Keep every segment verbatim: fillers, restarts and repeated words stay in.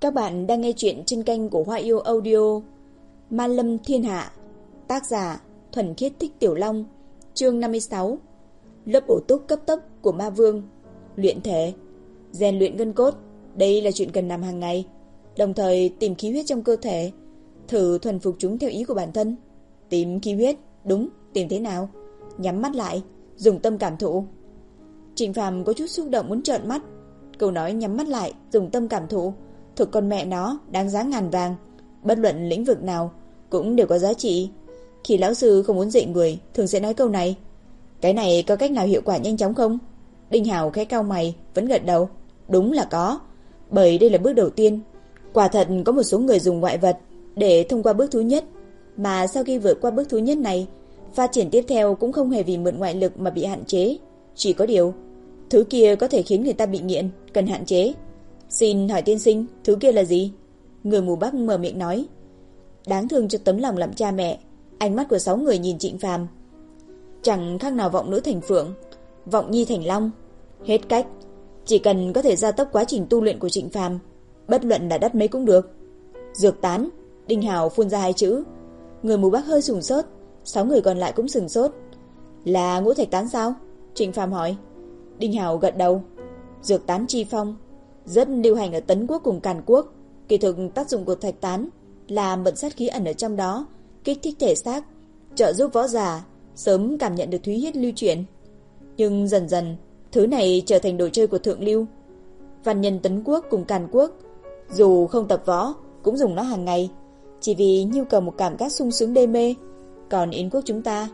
Các bạn đang nghe chuyện trên kênh của Hoa Yêu Audio. Ma Lâm Thiên Hạ. Tác giả Thuần Khiết Thích Tiểu Long. Chương năm mươi sáu. Lớp bổ túc cấp tốc của Ma Vương. Luyện thể, rèn luyện gân cốt. Đây là chuyện cần làm hàng ngày. Đồng thời tìm khí huyết trong cơ thể, thử thuần phục chúng theo ý của bản thân. Tìm khí huyết, đúng, tìm thế nào? Nhắm mắt lại, dùng tâm cảm thụ. Trịnh Phàm có chút xúc động muốn trợn mắt. Câu nói nhắm mắt lại, dùng tâm cảm thụ, thực con mẹ nó đáng giá ngàn vàng. Bất luận lĩnh vực nào cũng đều có giá trị. Khi lão sư không muốn dạy người, thường sẽ nói câu này. Cái này có cách nào hiệu quả nhanh chóng không? Đinh Hào khẽ cau mày, vẫn gật đầu. Đúng là có, bởi đây là bước đầu tiên. Quả thật có một số người dùng ngoại vật để thông qua bước thứ nhất, mà sau khi vượt qua bước thứ nhất này, phát triển tiếp theo cũng không hề vì mượn ngoại lực mà bị hạn chế. Chỉ có điều, thứ kia có thể khiến người ta bị nghiện, cần hạn chế. Xin hỏi tiên sinh, thứ kia là gì? Người mù Bắc mở miệng nói. Đáng thương cho tấm lòng làm cha mẹ. Ánh mắt của sáu người nhìn Trịnh Phàm, chẳng khác nào vọng nữ thành phượng, vọng nhi thành long. Hết cách, chỉ cần có thể gia tốc quá trình tu luyện của Trịnh Phàm, bất luận là đắt mấy cũng được. Dược tán. Đinh Hào phun ra hai chữ. Người mù Bắc hơi sửng sốt, sáu người còn lại cũng sửng sốt. Là ngũ thạch tán sao? Trịnh Phàm hỏi. Đinh Hào gật đầu. Dược tán chi phong rất lưu hành ở Tấn Quốc cùng Càn Quốc. Kỳ thực tác dụng của thạch tán là mượn sát khí ẩn ở trong đó, kích thích thể xác, trợ giúp võ giả sớm cảm nhận được thúy huyết lưu chuyển. Nhưng dần dần, thứ này trở thành đồ chơi của thượng lưu. Văn nhân Tấn Quốc cùng Càn Quốc dù không tập võ cũng dùng nó hàng ngày, chỉ vì nhu cầu một cảm giác sung sướng đê mê. Còn Yến Quốc chúng ta,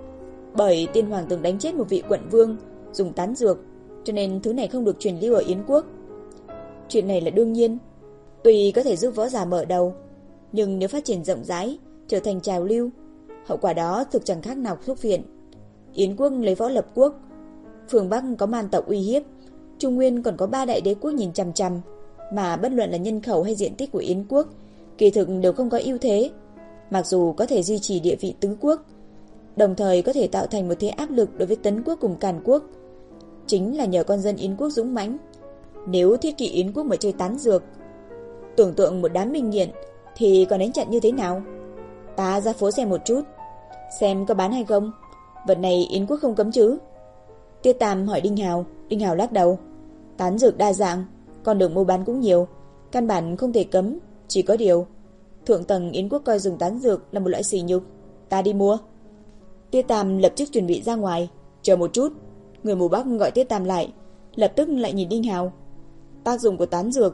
bởi tiên hoàng từng đánh chết một vị quận vương dùng tán dược, cho nên thứ này không được truyền lưu ở Yến Quốc. Chuyện này là đương nhiên. Tuy có thể giúp võ giả mở đầu, nhưng nếu phát triển rộng rãi, trở thành trào lưu, hậu quả đó thực chẳng khác nào thuốc viện. Yến Quốc lấy võ lập quốc, phương Bắc có man tộc uy hiếp, Trung Nguyên còn có ba đại đế quốc nhìn chằm chằm, mà bất luận là nhân khẩu hay diện tích của Yến Quốc, kỳ thực đều không có ưu thế. Mặc dù có thể duy trì địa vị tứ quốc, đồng thời có thể tạo thành một thế áp lực đối với Tấn Quốc cùng Càn Quốc, chính là nhờ con dân Yến Quốc dũng mãnh. Nếu thiết kỵ Yến Quốc mà chơi tán dược, tưởng tượng một đám minh nghiện thì còn đánh chặn như thế nào? Ta ra phố xem một chút, xem có bán hay không. Vật này Yến Quốc không cấm chứ? Tiết Tam hỏi Đinh Hào. Đinh Hào lắc đầu. Tán dược đa dạng, con đường mua bán cũng nhiều, căn bản không thể cấm. Chỉ có điều thượng tầng Yến Quốc coi dùng tán dược là một loại sỉ nhục. Ta đi mua. Tiết Tam lập tức chuẩn bị ra ngoài. Chờ một chút. Người mù Bắc gọi Tiết Tam lại, lập tức lại nhìn Đinh Hào. Tác dụng của tán dược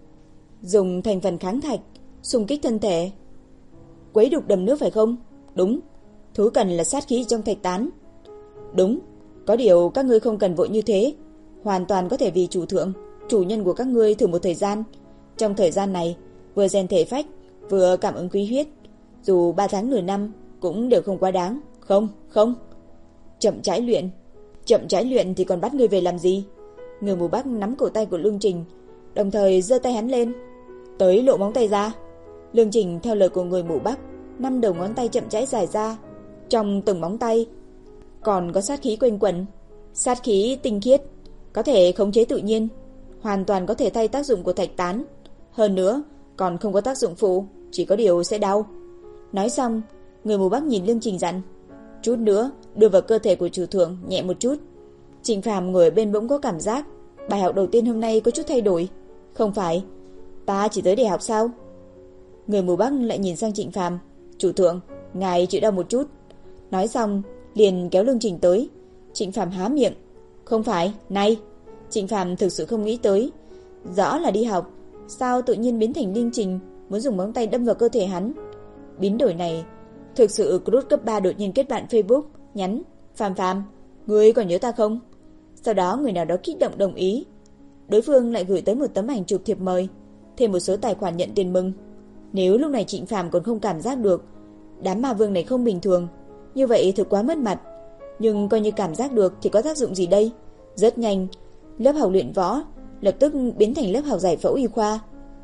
dùng thành phần kháng thạch, xung kích thân thể, quấy đục đầm nước phải không? Đúng. Thứ cần là sát khí trong thạch tán. Đúng. Có điều các ngươi không cần vội như thế, hoàn toàn có thể vì chủ thượng, chủ nhân của các ngươi thử một thời gian. Trong thời gian này vừa rèn thể phách, vừa cảm ứng khí huyết, dù ba tháng nửa năm cũng đều không quá đáng. Không, không. Chậm rãi luyện. Chậm rãi luyện thì còn bắt ngươi về làm gì? Người mù Bắc nắm cổ tay của Lương Trình, đồng thời giơ tay hắn lên. Tới lộ móng tay ra. Lương Trình theo lời của người mù Bắc, năm đầu ngón tay chậm rãi dài ra. Trong từng móng tay còn có sát khí quanh quẩn, sát khí tinh khiết, có thể khống chế tự nhiên, hoàn toàn có thể thay tác dụng của thạch tán. Hơn nữa còn không có tác dụng phụ, chỉ có điều sẽ đau. Nói xong, người mù Bắc nhìn Lương Trình dặn. Chút nữa đưa vào cơ thể của chủ thượng, nhẹ một chút. Trịnh Phàm ngồi ở bên bỗng có cảm giác bài học đầu tiên hôm nay có chút thay đổi. Không phải, ta chỉ tới để học sao? Người mù Bắc lại nhìn sang Trịnh Phàm. Chủ thượng, ngài chịu đau một chút. Nói xong liền kéo Lương Trình tới. Trịnh Phàm há miệng. Không phải, này. Trịnh Phàm thực sự không nghĩ tới, rõ là đi học, sao tự nhiên biến thành Lương Trình muốn dùng móng tay đâm vào cơ thể hắn. Biến đổi này thực sự. Crude cấp ba đột nhiên kết bạn Facebook, nhắn: Phàm Phàm, ngươi còn nhớ ta không? Sau đó người nào đó kích động đồng ý. Đối phương lại gửi tới một tấm ảnh chụp thiệp mời, thêm một số tài khoản nhận tiền mừng. Nếu lúc này Trịnh Phàm còn không cảm giác được đám ma vương này không bình thường, như vậy thực quá mất mặt. Nhưng coi như cảm giác được thì có tác dụng gì đây? Rất nhanh, lớp học luyện võ lập tức biến thành lớp học giải phẫu y khoa.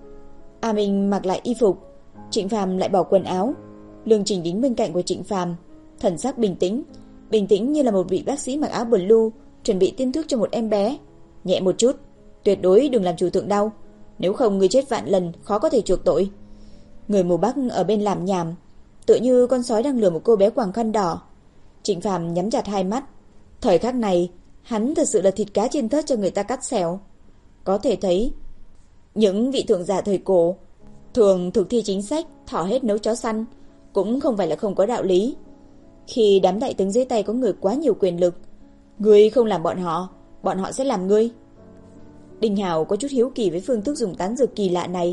A Minh mặc lại y phục, Trịnh Phàm lại bỏ quần áo. Lương Trình đứng bên cạnh của Trịnh Phàm, thần sắc bình tĩnh, bình tĩnh như là một vị bác sĩ mặc áo blue chuẩn bị tiêm thuốc cho một em bé. Nhẹ một chút, tuyệt đối đừng làm chủ thượng đau. Nếu không ngươi chết vạn lần khó có thể chuộc tội. Người mù Bắc ở bên làm nhảm, tựa như con sói đang lừa một cô bé quàng khăn đỏ. Trịnh Phàm nhắm chặt hai mắt. Thời khắc này, hắn thật sự là thịt cá trên thớt cho người ta cắt xẻo. Có thể thấy, những vị thượng giả thời cổ thường thực thi chính sách thỏ hết nấu chó săn, cũng không phải là không có đạo lý. Khi đám đại tướng dưới tay có người quá nhiều quyền lực, ngươi không làm bọn họ, bọn họ sẽ làm ngươi. Đinh Hào có chút hiếu kỳ với phương thức dùng tán dược kỳ lạ này.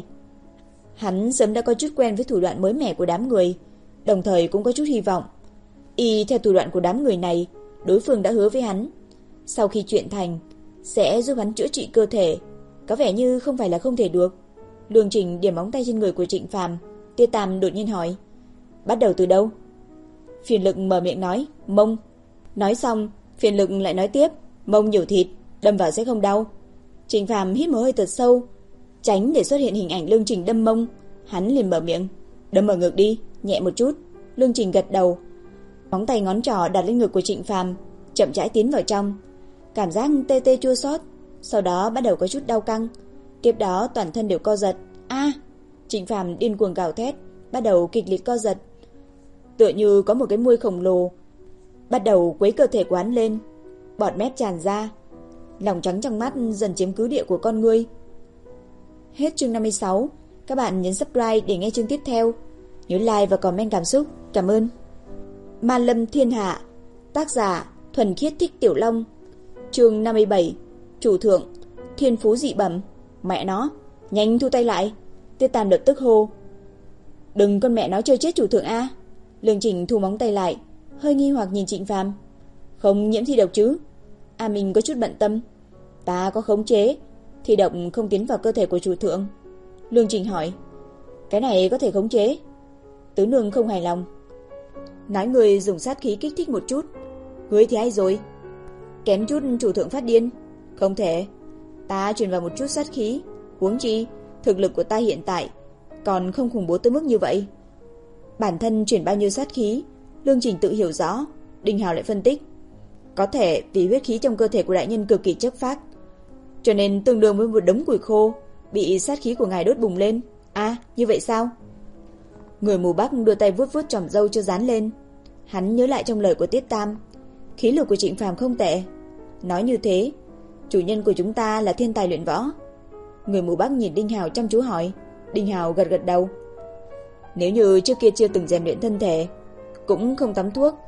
Hắn sớm đã có chút quen với thủ đoạn mới mẻ của đám người, đồng thời cũng có chút hy vọng. Y theo thủ đoạn của đám người này, đối phương đã hứa với hắn, sau khi chuyện thành, sẽ giúp hắn chữa trị cơ thể. Có vẻ như không phải là không thể được. Lương Trình điểm móng tay trên người của Trịnh Phàm. Tiêu Tam đột nhiên hỏi, bắt đầu từ đâu? Phiền Lực mở miệng nói, mông. Nói xong, Phiền Lực lại nói tiếp, mông nhiều thịt, đâm vào sẽ không đau. Trịnh Phàm hít một hơi thật sâu, tránh để xuất hiện hình ảnh Lương Trình đâm mông. Hắn liền mở miệng, đâm ở ngực đi, nhẹ một chút. Lương Trình gật đầu, móng tay ngón trỏ đặt lên ngực của Trịnh Phàm, chậm rãi tiến vào trong. Cảm giác tê tê chua xót, sau đó bắt đầu có chút đau căng, tiếp đó toàn thân đều co giật. A! Trịnh Phàm điên cuồng gào thét, bắt đầu kịch liệt co giật, tựa như có một cái muôi khổng lồ bắt đầu quấy cơ thể của hắn lên. Bọt mép tràn ra, lòng trắng trong mắt dần chiếm cứ địa của con ngươi. Hết chương năm mươi sáu. Các bạn nhấn subscribe để nghe chương tiếp theo. Nhớ like và comment cảm xúc. Cảm ơn. Ma Lâm Thiên Hạ. Tác giả Thuần Khiết Thích Tiểu Long. Chương năm mươi bảy. Chủ thượng. Thiên phú dị bẩm. Mẹ nó, nhanh thu tay lại. Tiết Tam lập tức hô, đừng con mẹ nó chơi chết chủ thượng a. Lương Trình thu móng tay lại, hơi nghi hoặc nhìn Trịnh Phàm. Không nhiễm thi độc chứ? A Minh có chút bận tâm. Ta có khống chế, thi độc không tiến vào cơ thể của chủ thượng. Lương Trình hỏi, cái này có thể khống chế? Tứ nương không hài lòng, nói người dùng sát khí kích thích một chút. Ngươi thì ai rồi? Kém chút chủ thượng phát điên. Không thể, ta truyền vào một chút sát khí. Huống chi thực lực của ta hiện tại còn không khủng bố tới mức như vậy. Bản thân chuyển bao nhiêu sát khí, Lương Trình tự hiểu rõ. Đinh Hào lại phân tích, có thể vì huyết khí trong cơ thể của đại nhân cực kỳ chất phát, cho nên tương đương với một đống củi khô bị sát khí của ngài đốt bùng lên. À, như vậy sao? Người mù Bắc đưa tay vuốt vuốt chòm râu cho dán lên. Hắn nhớ lại trong lời của Tiết Tam, khí lực của Trịnh Phàm không tệ. Nói như thế, chủ nhân của chúng ta là thiên tài luyện võ. Người mù Bắc nhìn Đinh Hào chăm chú hỏi. Đinh Hào gật gật đầu. Nếu như trước kia chưa từng rèn luyện thân thể, cũng không tắm thuốc,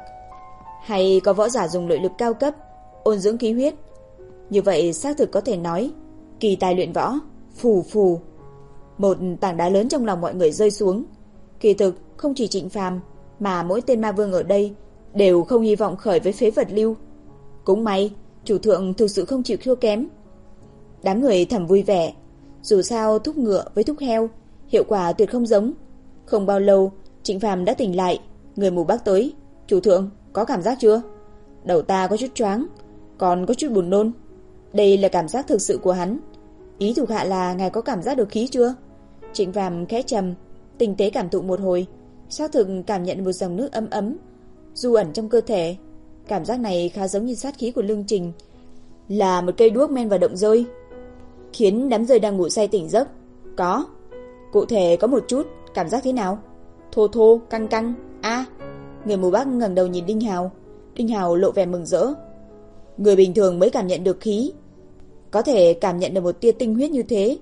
hay có võ giả dùng nội lực cao cấp ôn dưỡng khí huyết, như vậy xác thực có thể nói kỳ tài luyện võ. Phù phù, một tảng đá lớn trong lòng mọi người rơi xuống. Kỳ thực không chỉ Trịnh Phàm mà mỗi tên ma vương ở đây đều không hy vọng khởi với phế vật lưu. Cũng may chủ thượng thực sự không chịu thua kém. Đám người thầm vui vẻ. Dù sao thúc ngựa với thúc heo hiệu quả tuyệt không giống. Không bao lâu Trịnh Phàm đã tỉnh lại. Người mù Bắc tới, chủ thượng có cảm giác chưa? Đầu ta có chút choáng, còn có chút buồn nôn. Đây là cảm giác thực sự của hắn. Ý thuộc hạ là ngài có cảm giác được khí chưa? Trịnh Phàm khẽ trầm, tinh tế cảm thụ một hồi, xác thực cảm nhận một dòng nước ấm ấm du ẩn trong cơ thể. Cảm giác này khá giống như sát khí của Lương Trình, là một cây đuốc men vào động rơi, khiến đám rơi đang ngủ say tỉnh giấc. Có. Cụ thể có một chút. Cảm giác thế nào? Thô thô, căng căng. A. Người mù Bắc ngẩng đầu nhìn Đinh Hào. Đinh Hào lộ vẻ mừng rỡ. Người bình thường mới cảm nhận được khí, có thể cảm nhận được một tia tinh huyết như thế,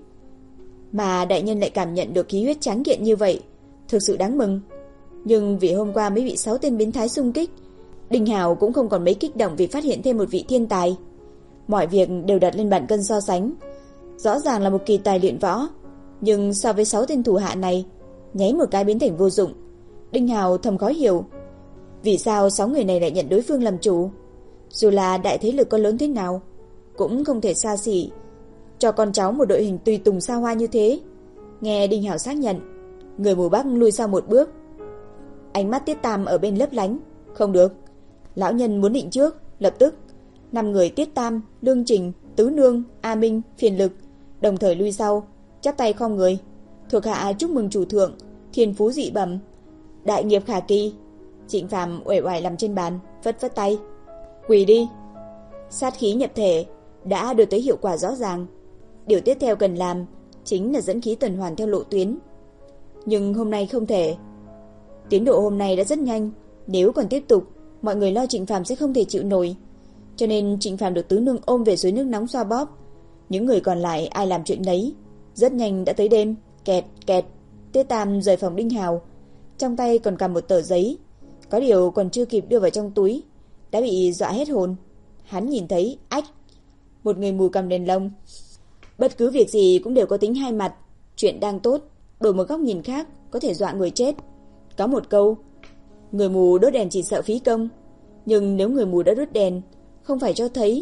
mà đại nhân lại cảm nhận được khí huyết tráng kiện như vậy, thực sự đáng mừng. Nhưng vì hôm qua mới bị sáu tên biến thái xung kích, Đinh Hào cũng không còn mấy kích động vì phát hiện thêm một vị thiên tài. Mọi việc đều đặt lên bàn cân so sánh. Rõ ràng là một kỳ tài luyện võ, nhưng so với sáu tên thủ hạ này, nháy một cái biến thành vô dụng. Đinh Hào thầm khó hiểu, vì sao sáu người này lại nhận đối phương làm chủ. Dù là đại thế lực có lớn thế nào, cũng không thể xa xỉ cho con cháu một đội hình tùy tùng xa hoa như thế. Nghe Đinh Hào xác nhận, người mù Bắc lùi sau một bước. Ánh mắt Tiết Tam ở bên lấp lánh. Không được, lão nhân muốn định trước. Lập tức năm người Tiết Tam, Lương Trình, Tứ Nương, A Minh, Phiền Lực đồng thời lui sau, chắp tay khom người. Thuộc hạ chúc mừng chủ thượng, thiên phú dị bẩm, đại nghiệp khả kỳ. Trịnh Phàm uể oải nằm trên bàn, vất vất tay. Quỳ đi. Sát khí nhập thể đã đưa tới hiệu quả rõ ràng. Điều tiếp theo cần làm chính là dẫn khí tuần hoàn theo lộ tuyến. Nhưng hôm nay không thể. Tiến độ hôm nay đã rất nhanh, nếu còn tiếp tục, mọi người lo Trịnh Phàm sẽ không thể chịu nổi. Cho nên Trịnh Phàm được tứ nương ôm về suối nước nóng xoa bóp. Những người còn lại ai làm chuyện nấy. Rất nhanh đã tới đêm, kẹt kẹt. Tiết Tam rời phòng Đinh Hào, trong tay còn cầm một tờ giấy, có điều còn chưa kịp đưa vào trong túi đã bị dọa hết hồn. Hắn nhìn thấy, ách, một người mù cầm đèn lồng. Bất cứ việc gì cũng đều có tính hai mặt. Chuyện đang tốt, đổi một góc nhìn khác có thể dọa người chết. Có một câu, người mù đốt đèn chỉ sợ phí công. Nhưng nếu người mù đã đốt đèn, không phải cho thấy,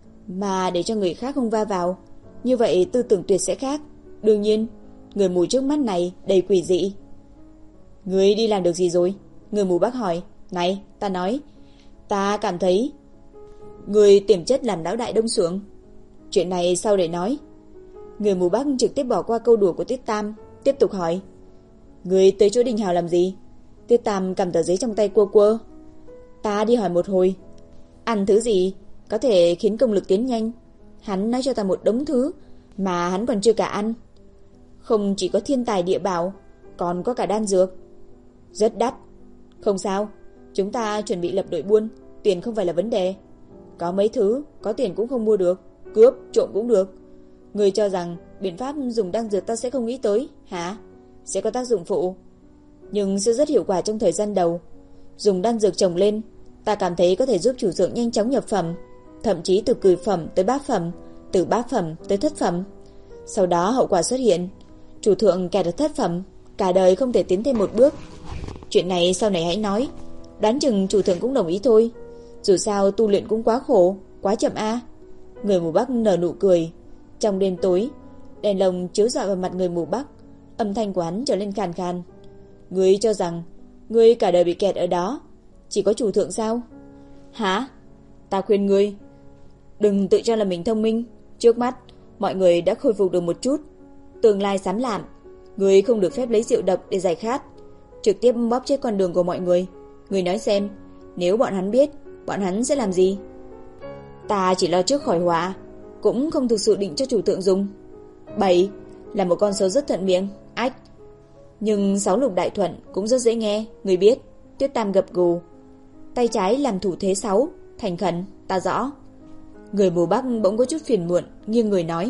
mà để cho người khác không va vào, như vậy tư tưởng tuyệt sẽ khác. Đương nhiên, người mù trước mắt này đầy quỷ dị. Người đi làm được gì rồi? Người mù bác hỏi. Này, ta nói, ta cảm thấy người tiềm chất làm lão đại đông xưởng. Chuyện này sau để nói. Người mù bác trực tiếp bỏ qua câu đùa của Tiết Tam, tiếp tục hỏi. Người tới chỗ Đinh Hào làm gì? Tiết Tam cầm tờ giấy trong tay quơ quơ. Ta đi hỏi một hồi, ăn thứ gì có thể khiến công lực tiến nhanh. Hắn nói cho ta một đống thứ mà hắn còn chưa cả ăn. Không chỉ có thiên tài địa bảo, còn có cả đan dược. Rất đắt. Không sao, chúng ta chuẩn bị lập đội buôn, tiền không phải là vấn đề. Có mấy thứ có tiền cũng không mua được, cướp, trộm cũng được. Người cho rằng biện pháp dùng đan dược ta sẽ không nghĩ tới, hả? Sẽ có tác dụng phụ, nhưng sẽ rất hiệu quả trong thời gian đầu. Dùng đan dược trồng lên, ta cảm thấy có thể giúp chủ xưởng nhanh chóng nhập phẩm, thậm chí từ cửu phẩm tới bát phẩm, từ bát phẩm tới thất phẩm. Sau đó hậu quả xuất hiện, chủ thượng kẹt ở thất phẩm, cả đời không thể tiến thêm một bước. Chuyện này sau này hãy nói, đoán chừng chủ thượng cũng đồng ý thôi. Dù sao tu luyện cũng quá khổ, quá chậm a. Người mù Bắc nở nụ cười. Trong đêm tối, đèn lồng chiếu rọi vào mặt người mù Bắc, âm thanh của hắn trở lên khàn khàn. Ngươi cho rằng ngươi cả đời bị kẹt ở đó, chỉ có chủ thượng sao? Hả? Ta khuyên ngươi đừng tự cho là mình thông minh. Trước mắt mọi người đã khôi phục được một chút, tương lai xám lạn. Ngươi không được phép lấy rượu độc để giải khát, trực tiếp bóp chết con đường của mọi người. Ngươi nói xem, nếu bọn hắn biết, bọn hắn sẽ làm gì? Ta chỉ lo trước khỏi họa, cũng không thực sự định cho chủ thượng dùng. Bảy là một con số rất thuận miệng. Ách, nhưng sáu lục đại thuận cũng rất dễ nghe, người biết. Tuyết Tam gật gù, tay trái làm thủ thế sáu, thành khẩn. Ta rõ. Người mù Bắc bỗng có chút phiền muộn, nghiêng người nói.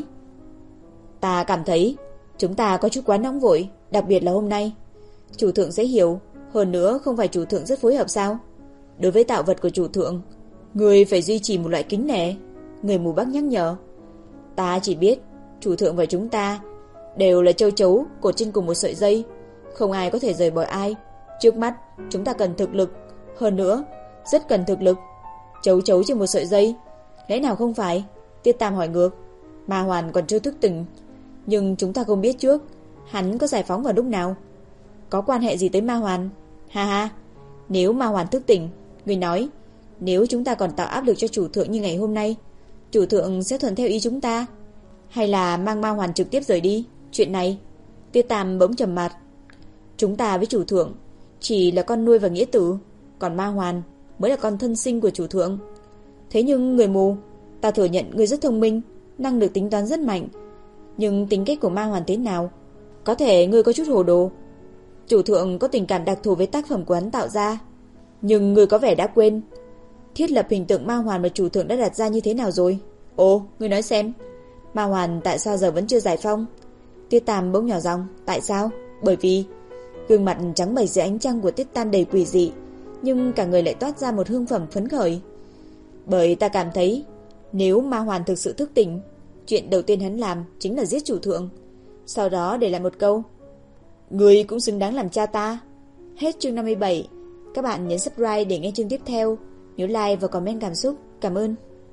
Ta cảm thấy chúng ta có chút quá nóng vội, đặc biệt là hôm nay. Chủ thượng sẽ hiểu, hơn nữa không phải chủ thượng rất phối hợp sao? Đối với tạo vật của chủ thượng, người phải duy trì một loại kính nể. Người mù Bắc nhắc nhở. Ta chỉ biết chủ thượng và chúng ta đều là châu chấu cột trên cùng một sợi dây, không ai có thể rời bỏ ai. Trước mắt chúng ta cần thực lực, hơn nữa rất cần thực lực. Chấu chấu trên một sợi dây, lẽ nào không phải? Tiết Tam hỏi ngược. Ma Hoàn còn chưa thức tỉnh, nhưng chúng ta không biết trước hắn có giải phóng vào lúc nào. Có quan hệ gì tới Ma Hoàn? Ha ha, nếu Ma Hoàn thức tỉnh, người nói nếu chúng ta còn tạo áp lực cho chủ thượng như ngày hôm nay, chủ thượng sẽ thuận theo ý chúng ta, hay là mang Ma Hoàn trực tiếp rời đi? Chuyện này, Tiết Tam bỗng trầm mặt. Chúng ta với chủ thượng chỉ là con nuôi và nghĩa tử, còn Ma Hoàn mới là con thân sinh của chủ thượng. Thế nhưng người mù, ta thừa nhận ngươi rất thông minh, năng lực tính toán rất mạnh, nhưng tính cách của Ma Hoàn thế nào? Có thể ngươi có chút hồ đồ. Chủ thượng có tình cảm đặc thù với tác phẩm của hắn tạo ra, nhưng ngươi có vẻ đã quên thiết lập hình tượng Ma Hoàn mà chủ thượng đã đặt ra như thế nào rồi. Ồ, ngươi nói xem, Ma Hoàn tại sao giờ vẫn chưa giải phong? Tiết Tam bỗng nhỏ giọng. Tại sao? Bởi vì gương mặt trắng bệch dưới ánh trăng của Tiết Tam đầy quỷ dị, nhưng cả người lại toát ra một hương phẩm phấn khởi. Bởi ta cảm thấy nếu Ma Hoàn thực sự thức tỉnh, chuyện đầu tiên hắn làm chính là giết chủ thượng, sau đó để lại một câu: người cũng xứng đáng làm cha ta. Hết chương năm mươi bảy. Các bạn nhấn subscribe để nghe chương tiếp theo. Nhớ like và comment cảm xúc. Cảm ơn.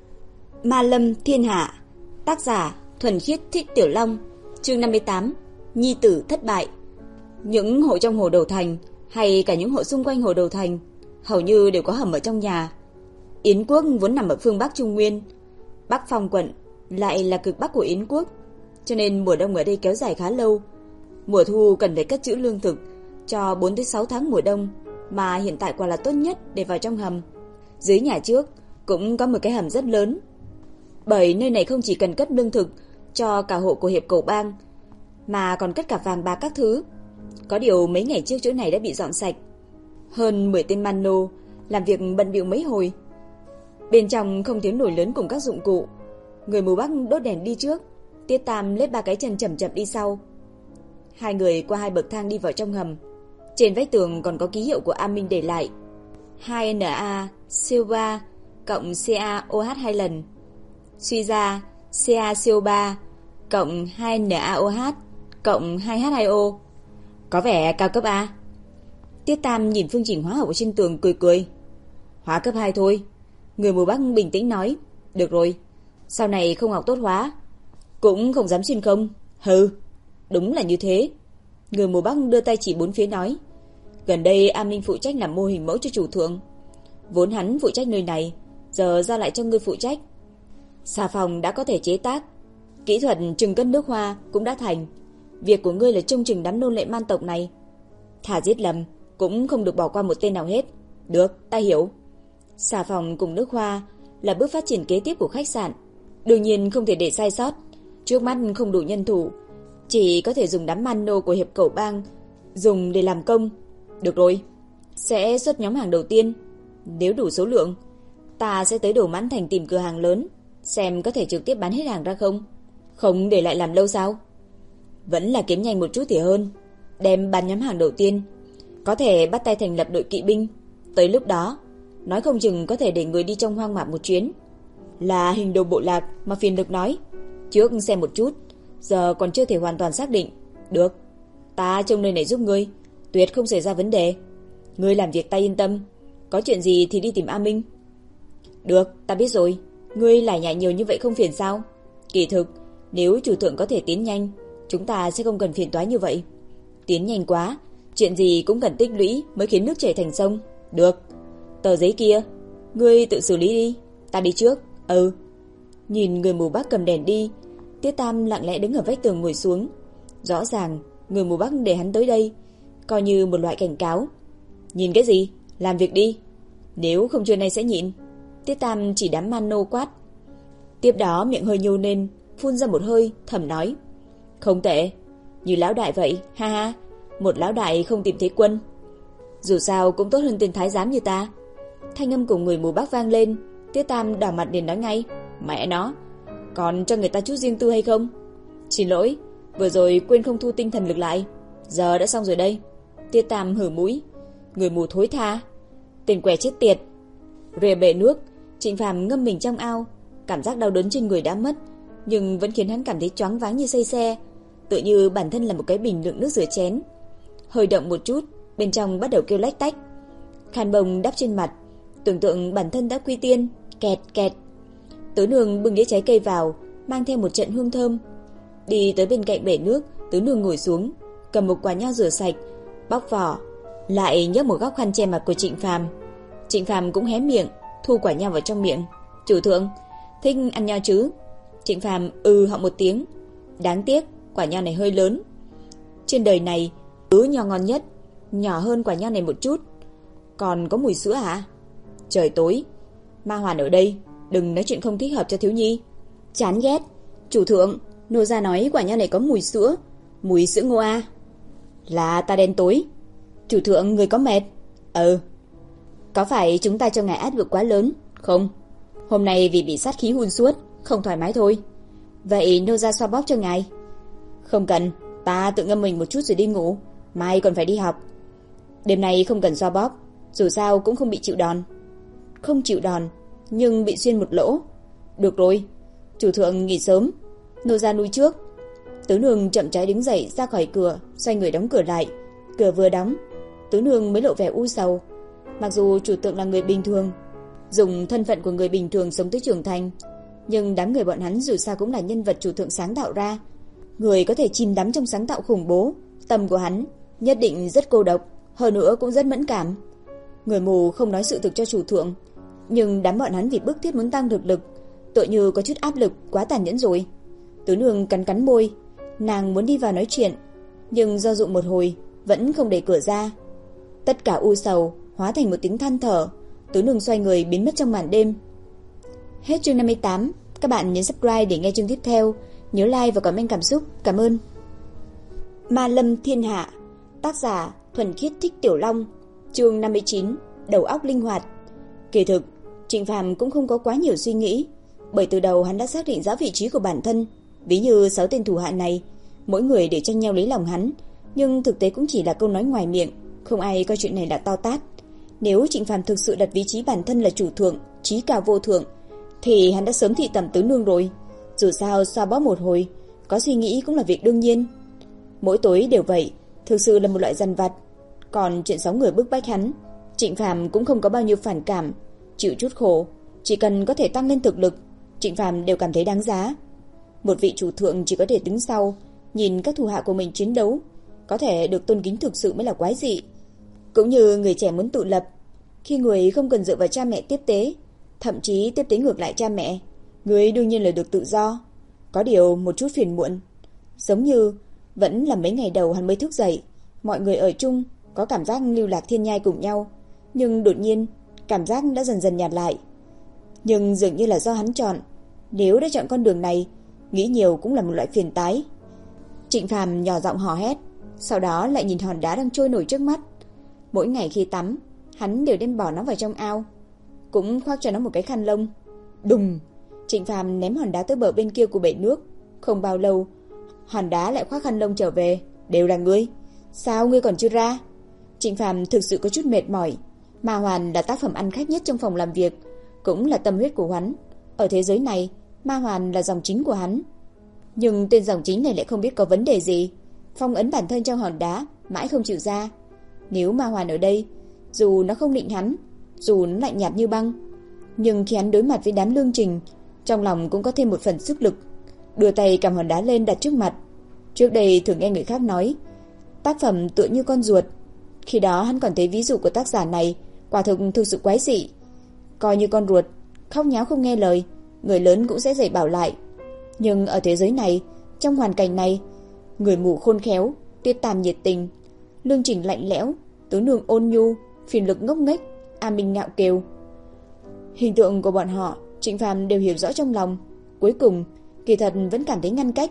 Ma Lâm Thiên Hạ. Tác giả Thuần Khiết Thích Tiểu Long. Chương năm mươi tám. Nhi tử thất bại. Những hộ trong Hồ Đầu Thành, hay cả những hộ xung quanh Hồ Đầu Thành, hầu như đều có hầm ở trong nhà. Yến quốc vốn nằm ở phương Bắc Trung Nguyên, Bắc Phong quận lại là cực Bắc của Yến quốc, cho nên mùa đông ở đây kéo dài khá lâu. Mùa thu cần phải cất trữ lương thực cho bốn tới sáu tháng mùa đông, mà hiện tại quả là tốt nhất để vào trong hầm. Dưới nhà trước cũng có một cái hầm rất lớn, bởi nơi này không chỉ cần cất lương thực cho cả hộ của hiệp Cầu Bang, mà còn cất cả vàng bạc các thứ. Có điều mấy ngày trước chỗ này đã bị dọn sạch. Hơn mười tên man nô làm việc bận bịu mấy hồi. Bên trong không tiếng nổi lớn cùng các dụng cụ. Người mù Bắc đốt đèn đi trước, Tiết Tam lết ba cái chân chậm chậm đi sau. Hai người qua hai bậc thang đi vào trong hầm. Trên vách tường còn có ký hiệu của A Minh để lại: hai N A C O ba cộng C A O H hai lần. Suy ra C A C O ba cộng hai N A O H cộng hai H hai O. Có vẻ cao cấp A. Tiết Tam nhìn phương trình hóa học ở trên tường cười cười. Hóa cấp hai thôi. Người mù Bắc bình tĩnh nói. Được rồi, sau này không học tốt hóa, cũng không dám xuyên không. Hừ, đúng là như thế. Người mù Bắc đưa tay chỉ bốn phía nói. Gần đây A Minh phụ trách làm mô hình mẫu cho chủ thượng. Vốn hắn phụ trách nơi này, giờ giao lại cho ngươi phụ trách. Xà phòng đã có thể chế tác, kỹ thuật trừng cân nước hoa cũng đã thành. Việc của ngươi là trông chừng đám nô lệ man tộc này. Thả giết lầm, cũng không được bỏ qua một tên nào hết. Được, ta hiểu. Xà phòng cùng nước hoa là bước phát triển kế tiếp của khách sạn. Đương nhiên không thể để sai sót. Trước mắt không đủ nhân thủ, chỉ có thể dùng đám man nô của hiệp cẩu bang dùng để làm công. Được rồi, sẽ xuất nhóm hàng đầu tiên. Nếu đủ số lượng, ta sẽ tới Đồ Mãn Thành tìm cửa hàng lớn, xem có thể trực tiếp bán hết hàng ra không. Không để lại làm lâu sao? Vẫn là kiếm nhanh một chút thì hơn. Đem bán nhóm hàng đầu tiên, có thể bắt tay thành lập đội kỵ binh. Tới lúc đó, nói không chừng có thể để người đi trong hoang mạc một chuyến. Là hình đồ bộ lạc mà phiền được nói. Trước xem một chút, giờ còn chưa thể hoàn toàn xác định. Được, ta trông nơi này giúp ngươi, tuyệt không xảy ra vấn đề. Ngươi làm việc ta yên tâm. Có chuyện gì thì đi tìm A Minh. Được, ta biết rồi. Ngươi lải nhải nhiều như vậy không phiền sao? Kỳ thực, nếu chủ thượng có thể tiến nhanh, chúng ta sẽ không cần phiền toái như vậy. Tiến nhanh quá, chuyện gì cũng cần tích lũy mới khiến nước chảy thành sông. Được, tờ giấy kia ngươi tự xử lý đi, ta đi trước. Ừ. Nhìn người mù Bắc cầm đèn đi, Tiết Tam lặng lẽ đứng ở vách tường ngồi xuống. Rõ ràng người mù Bắc để hắn tới đây coi như một loại cảnh cáo. Nhìn cái gì? Làm việc đi. Nếu không trưa nay sẽ nhịn. Tiết Tam chỉ đám man nô quát. Tiếp đó miệng hơi nhô lên, phun ra một hơi, thầm nói. Không tệ, như lão đại vậy, ha ha. Một lão đại không tìm thấy quân, dù sao cũng tốt hơn tên thái giám như ta. Thanh âm của người mù Bắc vang lên. Tiết Tam đỏ mặt liền nói ngay. Mẹ nó, còn cho người ta chút riêng tư hay không? Xin lỗi, vừa rồi quên không thu tinh thần lực lại. Giờ đã xong rồi đây. Tiết Tam hử mũi. Người mù thối tha, tên què chết tiệt. Rìa bể nước, Trịnh Phàm ngâm mình trong ao. Cảm giác đau đớn trên người đã mất, nhưng vẫn khiến hắn cảm thấy choáng váng như say xe, tựa như bản thân là một cái bình đựng nước rửa chén. Hơi động một chút, bên trong bắt đầu kêu lách tách. Khăn bông đắp trên mặt, tưởng tượng bản thân đã quy tiên. Kẹt kẹt. Tứ Nương bưng đĩa trái cây vào, mang theo một trận hương thơm. Đi tới bên cạnh bể nước, Tứ Nương ngồi xuống, cầm một quả nho rửa sạch, bóc vỏ, lại nhấc một góc khăn che mặt của Trịnh Phàm. Trịnh Phàm cũng hé miệng, thu quả nho vào trong miệng. Chủ thượng, thích ăn nho chứ? Trịnh Phàm ừ họng một tiếng. Đáng tiếc, quả nho này hơi lớn. Trên đời này, thứ nho ngon nhất, nhỏ hơn quả nho này một chút. Còn có mùi sữa hả? Trời tối, Ma Hoàn ở đây, đừng nói chuyện không thích hợp cho thiếu nhi. Chán ghét. Chủ thượng, nô gia nói quả nho này có mùi sữa. Mùi sữa ngô a. Là ta đen tối. Chủ thượng, người có mệt? Ừ. Có phải chúng ta cho ngài áp lực quá lớn? Không. Hôm nay vì bị sát khí hun suốt, không thoải mái thôi. Vậy nô gia xoa bóp cho ngài. Không cần, ta tự ngâm mình một chút rồi đi ngủ, mai còn phải đi học. Đêm nay không cần xoa bóp, dù sao cũng không bị chịu đòn. Không chịu đòn, nhưng bị xuyên một lỗ. Được rồi, chủ thượng nghỉ sớm, nô gia nuôi trước. Tứ Nương chậm rãi đứng dậy ra khỏi cửa, xoay người đóng cửa lại. Cửa vừa đóng, Tứ Nương mới lộ vẻ u sầu. Mặc dù chủ thượng là người bình thường, dùng thân phận của người bình thường sống tới trưởng thành, nhưng đám người bọn hắn dù sao cũng là nhân vật chủ thượng sáng tạo ra. Người có thể chìm đắm trong sáng tạo khủng bố, tâm của hắn nhất định rất cô độc, hơn nữa cũng rất mẫn cảm. Người mù không nói sự thực cho chủ thượng, nhưng đám bọn hắn vì bức thiết muốn tăng thực lực, tựa như có chút áp lực quá tàn nhẫn rồi. Tứ Nương cắn cắn môi, nàng muốn đi vào nói chuyện, nhưng do dự một hồi vẫn không đẩy cửa ra. Tất cả u sầu hóa thành một tiếng than thở. Tứ Nương xoay người biến mất trong màn đêm. Hết chương năm mươi tám. Các bạn nhấn subscribe để nghe chương tiếp theo. Nhớ like và comment cảm xúc. Cảm ơn. Ma Lâm Thiên Hạ. Tác giả Thuần Khiết Thích Tiểu Long. Chương năm mươi chín. Đầu óc linh hoạt. Kỳ thực, Trịnh Phàm cũng không có quá nhiều suy nghĩ, bởi từ đầu hắn đã xác định rõ vị trí của bản thân. Ví như sáu tên thủ hạ này, mỗi người để tranh nhau lấy lòng hắn, nhưng thực tế cũng chỉ là câu nói ngoài miệng, không ai coi chuyện này là to tát. Nếu Trịnh Phàm thực sự đặt vị trí bản thân là chủ thượng, trí cao vô thượng, thì hắn đã sớm thị tẩm tứ nương rồi. Dù sao xoa bóp một hồi, có suy nghĩ cũng là việc đương nhiên. Mỗi tối đều vậy, thực sự là một loại dằn vặt. Còn chuyện sáu người bức bách hắn, Trịnh Phàm cũng không có bao nhiêu phản cảm, chịu chút khổ, chỉ cần có thể tăng lên thực lực, Trịnh Phàm đều cảm thấy đáng giá. Một vị chủ thượng chỉ có thể đứng sau, nhìn các thủ hạ của mình chiến đấu, có thể được tôn kính thực sự mới là quái dị. Cũng như người trẻ muốn tự lập, khi người không cần dựa vào cha mẹ tiếp tế, thậm chí tiếp tế ngược lại cha mẹ, người đương nhiên là được tự do. Có điều một chút phiền muộn, giống như vẫn là mấy ngày đầu hắn mới thức dậy, mọi người ở chung, có cảm giác lưu lạc thiên nhai cùng nhau, nhưng đột nhiên cảm giác đã dần dần nhạt lại. Nhưng dường như là do hắn chọn, nếu đã chọn con đường này, nghĩ nhiều cũng là một loại phiền tái. Trịnh Phàm nhỏ giọng hò hét, sau đó lại nhìn hòn đá đang trôi nổi trước mắt. Mỗi ngày khi tắm, hắn đều đem bỏ nó vào trong ao, cũng khoác cho nó một cái khăn lông. Đùng! Trịnh Phàm ném hòn đá tới bờ bên kia của bể nước. Không bao lâu, hòn đá lại khoác khăn lông trở về. Đều là ngươi, sao ngươi còn chưa ra? Trịnh Phàm thực sự có chút mệt mỏi. Ma Hoàn là tác phẩm ăn khách nhất trong phòng làm việc, cũng là tâm huyết của hắn. Ở thế giới này, Ma Hoàn là dòng chính của hắn. Nhưng tên dòng chính này lại không biết có vấn đề gì, phong ấn bản thân trong hòn đá, mãi không chịu ra. Nếu Ma Hoàn ở đây, dù nó không định hắn, dù nó lạnh nhạt như băng, nhưng khi hắn đối mặt với đám Lương Trình, trong lòng cũng có thêm một phần sức lực. Đưa tay cầm hòn đá lên đặt trước mặt. Trước đây thường nghe người khác nói tác phẩm tựa như con ruột, khi đó hắn còn thấy ví dụ của tác giả này quả thực thực sự quái dị. Coi như con ruột, khóc nháo không nghe lời, người lớn cũng sẽ dạy bảo lại. Nhưng ở thế giới này, trong hoàn cảnh này, người mù khôn khéo, Tiết Tam nhiệt tình, Lương Trình lạnh lẽo, Tứ Nương ôn nhu, Phiền Lực ngốc nghếch, A Minh ngạo kiều. Hình tượng của bọn họ, Trịnh Phàm đều hiểu rõ trong lòng. Cuối cùng, kỳ thật vẫn cảm thấy ngăn cách.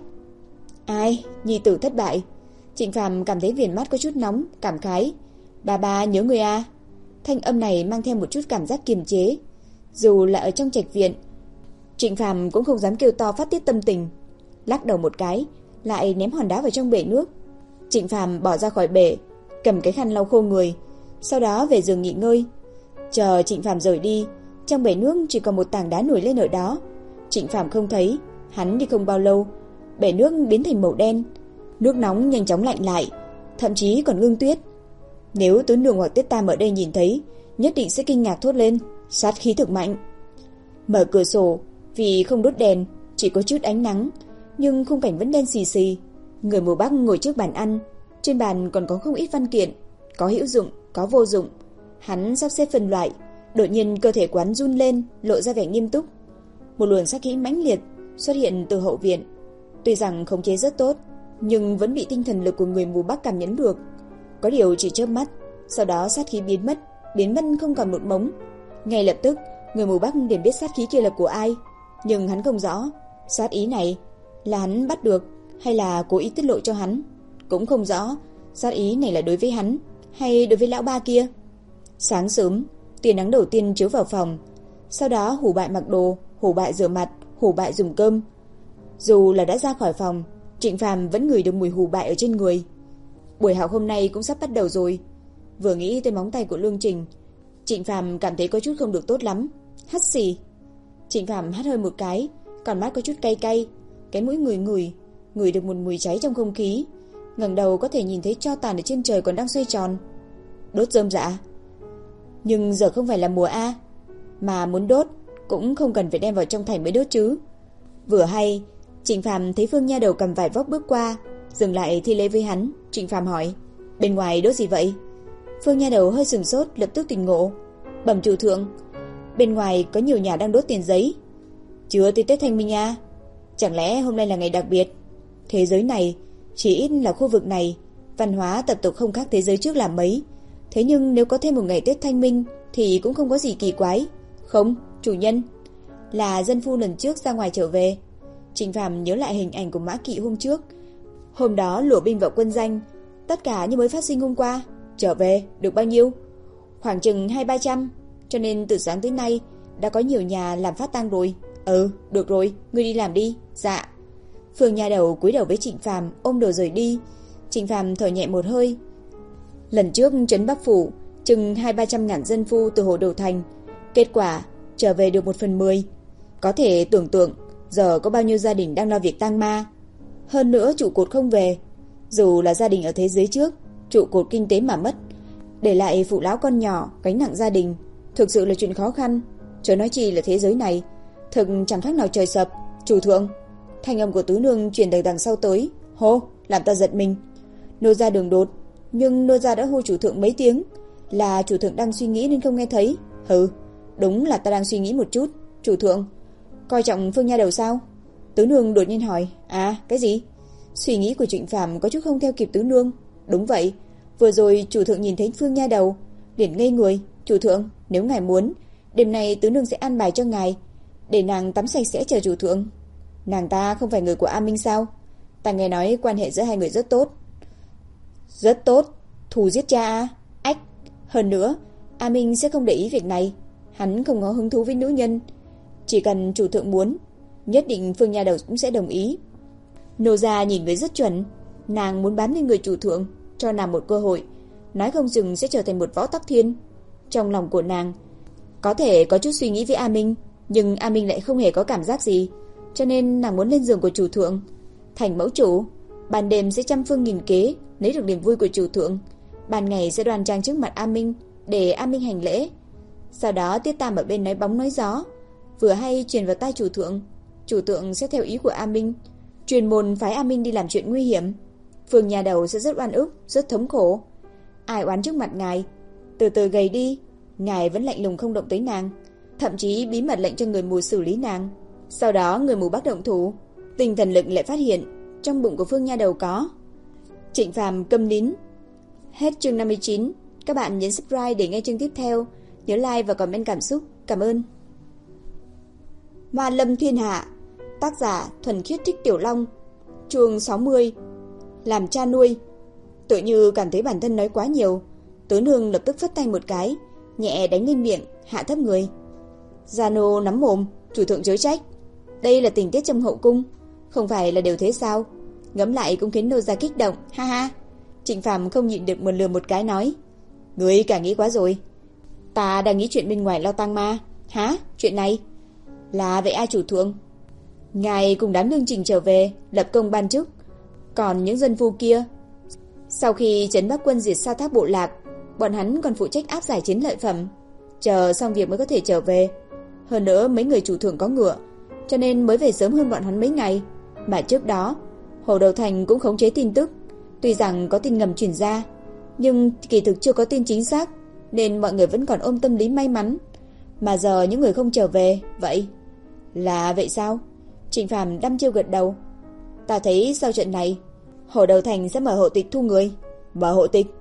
Ai, nhi tử thất bại. Trịnh Phàm cảm thấy viền mắt có chút nóng, cảm khái. Bà bà nhớ người à? Thanh âm này mang theo một chút cảm giác kiềm chế. Dù là ở trong trạch viện, Trịnh Phàm cũng không dám kêu to phát tiết tâm tình. Lắc đầu một cái, lại ném hòn đá vào trong bể nước. Trịnh Phàm bỏ ra khỏi bể, cầm cái khăn lau khô người, sau đó về giường nghỉ ngơi. Chờ Trịnh Phàm rời đi, trong bể nước chỉ còn một tảng đá nổi lên ở đó. Trịnh Phàm không thấy, hắn đi không bao lâu, bể nước biến thành màu đen, nước nóng nhanh chóng lạnh lại, thậm chí còn ngưng tuyết. Nếu Tứ Nương hoặc Tiết Tam ở đây nhìn thấy, nhất định sẽ kinh ngạc thốt lên, sát khí thực mạnh. Mở cửa sổ, vì không đốt đèn, chỉ có chút ánh nắng, nhưng khung cảnh vẫn đen xì xì. Người mù Bắc ngồi trước bàn ăn, trên bàn còn có không ít văn kiện, có hữu dụng, có vô dụng. Hắn sắp xếp phân loại, đột nhiên cơ thể quán run lên, lộ ra vẻ nghiêm túc. Một luồng sát khí mãnh liệt xuất hiện từ hậu viện. Tuy rằng khống chế rất tốt, nhưng vẫn bị tinh thần lực của người mù Bắc cảm nhận được. Có điều chỉ chớp mắt, sau đó sát khí biến mất, biến mất không còn một mống. Ngay lập tức, người mù Bắc liền biết sát khí kia là của ai, nhưng hắn không rõ sát ý này là hắn bắt được hay là cố ý tiết lộ cho hắn, cũng không rõ sát ý này là đối với hắn hay đối với lão ba kia. Sáng sớm, tia nắng đầu tiên chiếu vào phòng, sau đó Hủ Bại mặc đồ, Hủ Bại rửa mặt, Hủ Bại dùng cơm. Dù là đã ra khỏi phòng, Trịnh Phàm vẫn ngửi được mùi Hủ Bại ở trên người. Buổi học hôm nay cũng sắp bắt đầu rồi. Vừa nghĩ tới móng tay của Lương Trình, Trịnh Phàm cảm thấy có chút không được tốt lắm. Hắt xì. Trịnh Phàm hắt hơi một cái, còn mắt có chút cay cay, cái mũi ngửi ngửi, ngửi được một mùi cháy trong không khí. Ngẩng đầu có thể nhìn thấy tro tàn ở trên trời còn đang xoay tròn. Đốt rơm rạ. Nhưng giờ không phải là mùa A, mà muốn đốt cũng không cần phải đem vào trong thành mới đốt chứ. Vừa hay, Trịnh Phàm thấy Phương nha đầu cầm vải vóc bước qua, dừng lại thi lễ với hắn. Trịnh Phàm hỏi, bên ngoài đốt gì vậy? Phương nha đầu hơi sừng sốt, lập tức tỉnh ngộ. Bẩm chủ thượng, bên ngoài có nhiều nhà đang đốt tiền giấy. Chưa tới Tết Thanh Minh à? Chẳng lẽ hôm nay là ngày đặc biệt? Thế giới này, chỉ ít là khu vực này, văn hóa tập tục không khác thế giới trước là mấy. Thế nhưng nếu có thêm một ngày Tết Thanh Minh thì cũng không có gì kỳ quái. Không, chủ nhân, là dân phu lần trước ra ngoài trở về. Trịnh Phàm nhớ lại hình ảnh của Mã Kỵ hôm trước, Hôm đó lùa binh vào quân danh, tất cả như mới phát sinh hôm qua. Trở về được bao nhiêu? Khoảng chừng hai ba trăm. Cho nên từ sáng tới nay đã có nhiều nhà làm phát tang rồi. Ừ, được rồi, ngươi đi làm đi. Dạ. Phương nha đầu cúi đầu với Trịnh Phàm, ôm đồ rời đi. Trịnh Phàm thở nhẹ một hơi. Lần trước trấn Bắc Phủ chừng hai ba trăm ngàn dân phu từ Hồ Đầu Thành, kết quả trở về được một phần mười. Có thể tưởng tượng giờ có bao nhiêu gia đình đang lo việc tang ma. Hơn nữa trụ cột không về. Dù là gia đình ở thế giới trước, trụ cột kinh tế mà mất, để lại phụ lão con nhỏ gánh nặng gia đình, thực sự là chuyện khó khăn. Chớ nói chi là thế giới này, thực chẳng khác nào trời sập. Chủ thượng. Thanh âm của Tứ Nương truyền từ đằng sau tới. Hô, làm ta giật mình. Nô gia đường đột, nhưng nô gia đã hô chủ thượng mấy tiếng. Là chủ thượng đang suy nghĩ nên không nghe thấy. Hừ, đúng là ta đang suy nghĩ một chút. Chủ thượng coi trọng Phương nha đầu sao? Tứ Nương đột nhiên hỏi. À, cái gì? Suy nghĩ của Trịnh Phàm có chút không theo kịp Tứ Nương. Đúng vậy, vừa rồi chủ thượng nhìn thấy Phương nha đầu liền ngây người. Chủ thượng, nếu ngài muốn, đêm nay Tứ Nương sẽ an bài cho ngài, để nàng tắm sạch sẽ chờ chủ thượng. Nàng ta không phải người của A Minh sao? Ta nghe nói quan hệ giữa hai người rất tốt. Rất tốt? Thù giết cha à? Ách. Hơn nữa, A Minh sẽ không để ý việc này. Hắn không có hứng thú với nữ nhân. Chỉ cần chủ thượng muốn, nhất định Phương nha đầu cũng sẽ đồng ý. Nô gia nhìn người rất chuẩn. Nàng muốn bám lên người chủ thượng, cho nàng một cơ hội, nói không chừng sẽ trở thành một võ tắc thiên. Trong lòng của nàng có thể có chút suy nghĩ với A Minh, nhưng A Minh lại không hề có cảm giác gì, cho nên nàng muốn lên giường của chủ thượng. Thành mẫu chủ, ban đêm sẽ trăm phương nghìn kế lấy được niềm vui của chủ thượng, ban ngày sẽ đoan trang trước mặt A Minh để A Minh hành lễ. Sau đó Tiết Tam ở bên nói bóng nói gió, vừa hay truyền vào tai chủ thượng. Chủ thượng sẽ theo ý của A Minh, truyền môn phái A Minh đi làm chuyện nguy hiểm. Phương nhà đầu sẽ rất oan ức, rất thống khổ. Ai oán trước mặt ngài, từ từ gầy đi. Ngài vẫn lạnh lùng không động tới nàng, thậm chí bí mật lệnh cho người mù xử lý nàng. Sau đó người mù bắt động thủ, tinh thần lực lại phát hiện trong bụng của Phương nha đầu có. Trịnh Phàm câm nín. Hết chương năm mươi chín. Các bạn nhấn subscribe để nghe chương tiếp theo. Nhớ like và comment cảm xúc. Cảm ơn. Ma Lâm Thiên Hạ. Tác giả Thuần Khiết Thích Tiểu Long. Chương sáu mươi. Làm cha nuôi. Tự như cảm thấy bản thân nói quá nhiều, Tứ Nương lập tức phất tay một cái, nhẹ đánh lên miệng, hạ thấp người. Gia nô nắm mồm. Chủ thượng chớ trách, đây là tình tiết trong hậu cung, không phải là đều thế sao? Ngẫm lại cũng khiến nô gia kích động. Ha ha. Trịnh Phàm không nhịn được một lừa một cái nói. Ngươi cả nghĩ quá rồi. Ta đang nghĩ chuyện bên ngoài lo tang ma. Hả? Chuyện này là vậy ai chủ thượng? Ngài cùng đám lương trình trở về, lập công ban chức. Còn những dân phu kia, sau khi trấn Bắc quân diệt Sa Thác bộ lạc, bọn hắn còn phụ trách áp giải chiến lợi phẩm, chờ xong việc mới có thể trở về. Hơn nữa mấy người chủ thượng có ngựa, cho nên mới về sớm hơn bọn hắn mấy ngày. Mà trước đó Hồ Đầu Thành cũng khống chế tin tức, tuy rằng có tin ngầm truyền ra, nhưng kỳ thực chưa có tin chính xác, nên mọi người vẫn còn ôm tâm lý may mắn. Mà giờ những người không trở về, vậy là vậy sao? Trịnh Phàm đăm chiêu gật đầu. Ta thấy sau trận này Hồ Đầu Thành sẽ mở hộ tịch thu người. Mở hộ tịch?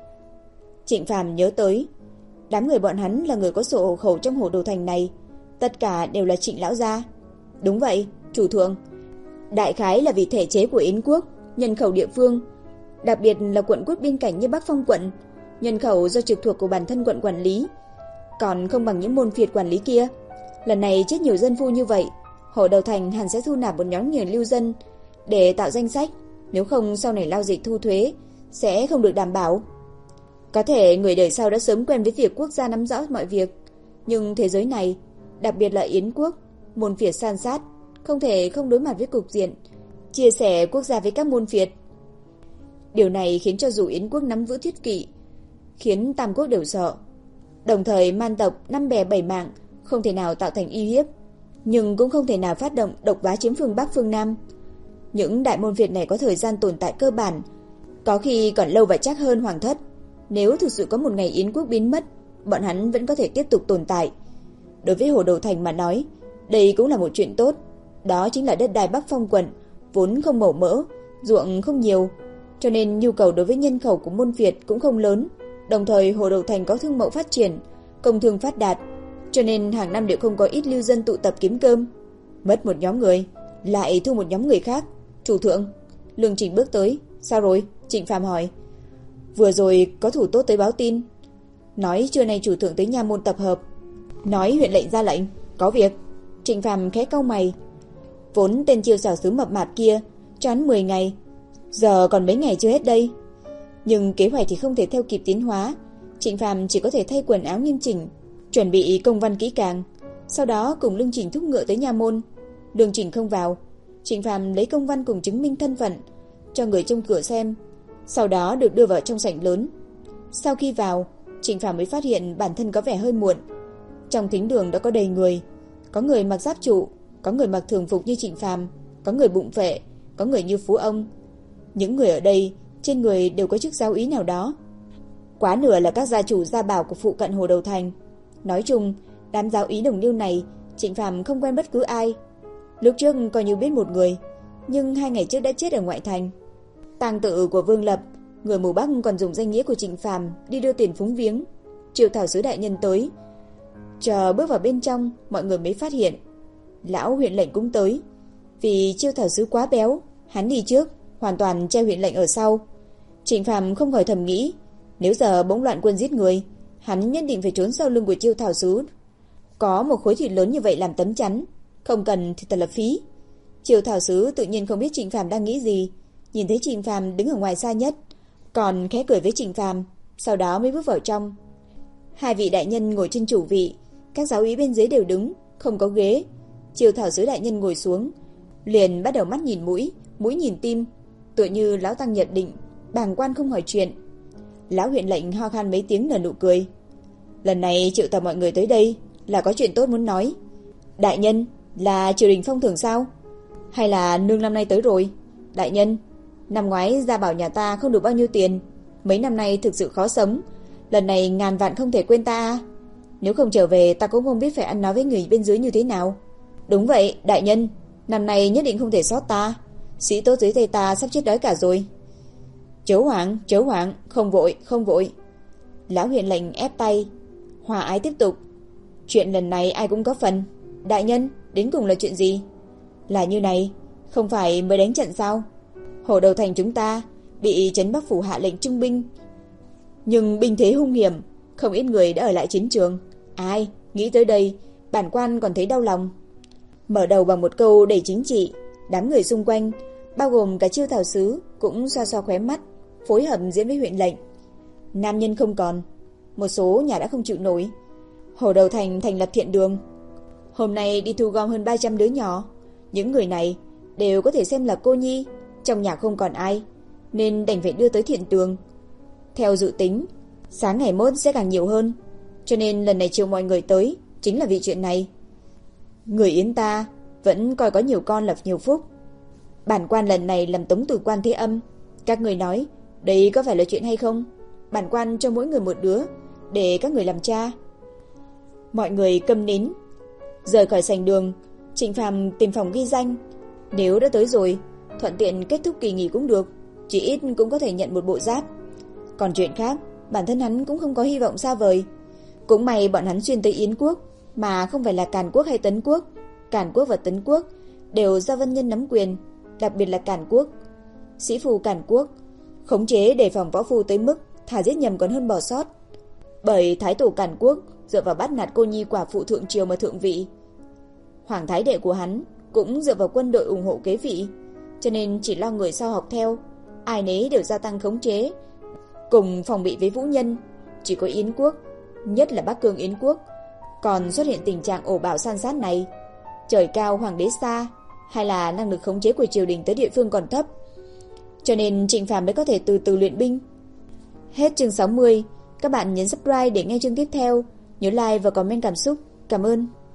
Trịnh Phàm nhớ tới, đám người bọn hắn là người có sổ hộ khẩu trong Hồ Đầu Thành này, tất cả đều là Trịnh lão gia. Đúng vậy, chủ thượng. Đại khái là vì thể chế của Yến quốc, nhân khẩu địa phương, đặc biệt là quận quốc biên cảnh như Bắc Phong quận, nhân khẩu do trực thuộc của bản thân quận quản lý, còn không bằng những môn phiệt quản lý kia. Lần này chết nhiều dân phu như vậy, Hồ Đầu Thành hẳn sẽ thu nạp một nhóm người lưu dân để tạo danh sách, nếu không sau này lao dịch thu thuế sẽ không được đảm bảo. Có thể người đời sau đã sớm quen với việc quốc gia nắm rõ mọi việc, nhưng thế giới này, đặc biệt là Yến quốc, môn phiệt san sát, không thể không đối mặt với cục diện chia sẻ quốc gia với các môn phiệt. Điều này khiến cho dù Yến quốc nắm giữ thiết kỵ, khiến tam quốc đều sợ. Đồng thời man tộc năm bè bảy mạng không thể nào tạo thành uy hiếp, nhưng cũng không thể nào phát động độc bá chiếm phương Bắc phương Nam. Những đại môn phiệt này có thời gian tồn tại cơ bản, có khi còn lâu và chắc hơn hoàng thất. Nếu thực sự có một ngày Yến quốc biến mất, bọn hắn vẫn có thể tiếp tục tồn tại. Đối với Hồ Đầu Thành mà nói, đây cũng là một chuyện tốt. Đó chính là đất đai Bắc Phong quận vốn không màu mỡ, ruộng không nhiều, cho nên nhu cầu đối với nhân khẩu của môn phiệt cũng không lớn. Đồng thời Hồ Đầu Thành có thương mậu phát triển, công thương phát đạt, cho nên hàng năm đều không có ít lưu dân tụ tập kiếm cơm. Mất một nhóm người, lại thu một nhóm người khác. Chủ thượng, Lương Trình bước tới. Sao rồi? Trịnh Phàm hỏi. Vừa rồi có thủ tốt tới báo tin, nói trưa nay chủ thượng tới nha môn tập hợp, nói huyện lệnh ra lệnh, có việc. Trịnh Phàm khẽ cau mày. Vốn tên chiêu xảo sứ mập mạp kia cho hắn mười ngày, giờ còn mấy ngày chưa hết đây. Nhưng kế hoạch thì không thể theo kịp tiến hóa. Trịnh Phàm chỉ có thể thay quần áo nghiêm chỉnh, chuẩn bị công văn kỹ càng, sau đó cùng Lương Trình thúc ngựa tới nha môn. Lương Trình không vào. Trịnh Phàm lấy công văn cùng chứng minh thân phận cho người trông cửa xem, sau đó được đưa vào trong sảnh lớn. Sau khi vào, Trịnh Phàm mới phát hiện bản thân có vẻ hơi muộn. Trong thính đường đã có đầy người, có người mặc giáp trụ, có người mặc thường phục như Trịnh Phàm, có người bụng vệ, có người như phú ông. Những người ở đây trên người đều có chức giáo úy nào đó. Quá nửa là các gia chủ gia bảo của phụ cận Hồ Đầu Thành. Nói chung, đám giáo úy đồng liêu này, Trịnh Phàm không quen bất cứ ai. Lúc trước coi như biết một người, nhưng hai ngày trước đã chết ở ngoại thành. Tang tự của Vương Lập, người mù Bắc còn dùng danh nghĩa của Trịnh Phàm đi đưa tiền phúng viếng. Triệu thảo sứ đại nhân tới, chờ bước vào bên trong, mọi người mới phát hiện lão huyện lệnh cũng tới. Vì Triệu thảo sứ quá béo, hắn đi trước, hoàn toàn treo huyện lệnh ở sau. Trịnh Phàm không khỏi thầm nghĩ, nếu giờ bỗng loạn quân giết người, hắn nhất định phải trốn sau lưng của Triệu thảo sứ. Có một khối thịt lớn như vậy làm tấm chắn, không cần thì thật là phí. Triệu thảo sứ tự nhiên không biết Trịnh Phàm đang nghĩ gì, nhìn thấy Trịnh Phàm đứng ở ngoài xa nhất, còn khẽ cười với Trịnh Phàm, sau đó mới bước vào trong. Hai vị đại nhân ngồi trên chủ vị, các giáo úy bên dưới đều đứng, không có ghế. Triệu thảo sứ đại nhân ngồi xuống, liền bắt đầu mắt nhìn mũi, mũi nhìn tim, tựa như lão tăng nhận định, bàng quan không hỏi chuyện. Lão huyện lệnh ho khan mấy tiếng nở nụ cười. Lần này triệu tập mọi người tới đây là có chuyện tốt muốn nói. Đại nhân, là triều đình phong thưởng sao? Hay là nương năm nay tới rồi? Đại nhân, năm ngoái gia bảo nhà ta không được bao nhiêu tiền, mấy năm nay thực sự khó sống, lần này ngàn vạn không thể quên ta. Nếu không trở về ta cũng không biết phải ăn nói với người bên dưới như thế nào. Đúng vậy, đại nhân, năm nay nhất định không thể sót ta, sĩ tốt dưới tay ta sắp chết đói cả rồi. Chớ hoảng, chớ hoảng, không vội, không vội. Lão huyện lệnh ép tay, hòa ái tiếp tục. Chuyện lần này ai cũng có phần. Đại nhân, đến cùng là chuyện gì? Là như này, không phải mới đánh trận sao? Hồ Đầu Thành chúng ta bị trấn Bắc phủ hạ lệnh trưng binh, nhưng binh thế hung hiểm, không ít người đã ở lại chiến trường. Ai, nghĩ tới đây, bản quan còn thấy đau lòng. Mở đầu bằng một câu đầy chính trị, đám người xung quanh, bao gồm cả Chiêu thảo sứ, cũng xoa xoa khóe mắt, phối hợp diễn với huyện lệnh. Nam nhân không còn, một số nhà đã không chịu nổi. Hồ Đầu Thành thành lập thiện đường, hôm nay đi thu gom hơn ba trăm đứa nhỏ. Những người này đều có thể xem là cô nhi, trong nhà không còn ai, nên đành phải đưa tới thiện đường. Theo dự tính, sáng ngày mốt sẽ càng nhiều hơn, cho nên lần này chiều mọi người tới chính là vì chuyện này. Người Yến ta vẫn coi có nhiều con lập nhiều phúc. Bản quan lần này làm tống tử quan thế âm, các người nói đây có phải là chuyện hay không? Bản quan cho mỗi người một đứa, để các người làm cha. Mọi người câm nín. Rời khỏi sảnh đường, Trịnh Phàm tìm phòng ghi danh. Nếu đã tới rồi, thuận tiện kết thúc kỳ nghỉ cũng được, chỉ ít cũng có thể nhận một bộ giáp. Còn chuyện khác, bản thân hắn cũng không có hy vọng xa vời. Cũng may bọn hắn xuyên tới Yến quốc, mà không phải là Càn quốc hay Tấn quốc. Càn quốc và Tấn quốc đều do vân nhân nắm quyền, đặc biệt là Càn quốc. Sĩ phù Càn quốc khống chế đề phòng võ phu tới mức thà giết nhầm còn hơn bỏ sót. Bởi thái tổ Càn quốc dựa vào bắt nạt cô nhi quả phụ thượng triều mà thượng vị. Hoàng thái đệ của hắn cũng dựa vào quân đội ủng hộ kế vị, cho nên chỉ lo người sau học theo, ai nấy đều gia tăng khống chế cùng phòng bị với vũ nhân. Chỉ có Yến quốc, nhất là Bắc Cương Yến quốc, còn xuất hiện tình trạng ổ bạo san sát này. Trời cao hoàng đế xa, hay là năng lực khống chế của triều đình tới địa phương còn thấp, cho nên Trịnh Phàm mới có thể từ từ luyện binh. Hết chương sáu mươi. Các bạn nhấn subscribe để nghe chương tiếp theo. Nhớ like và comment cảm xúc. Cảm ơn.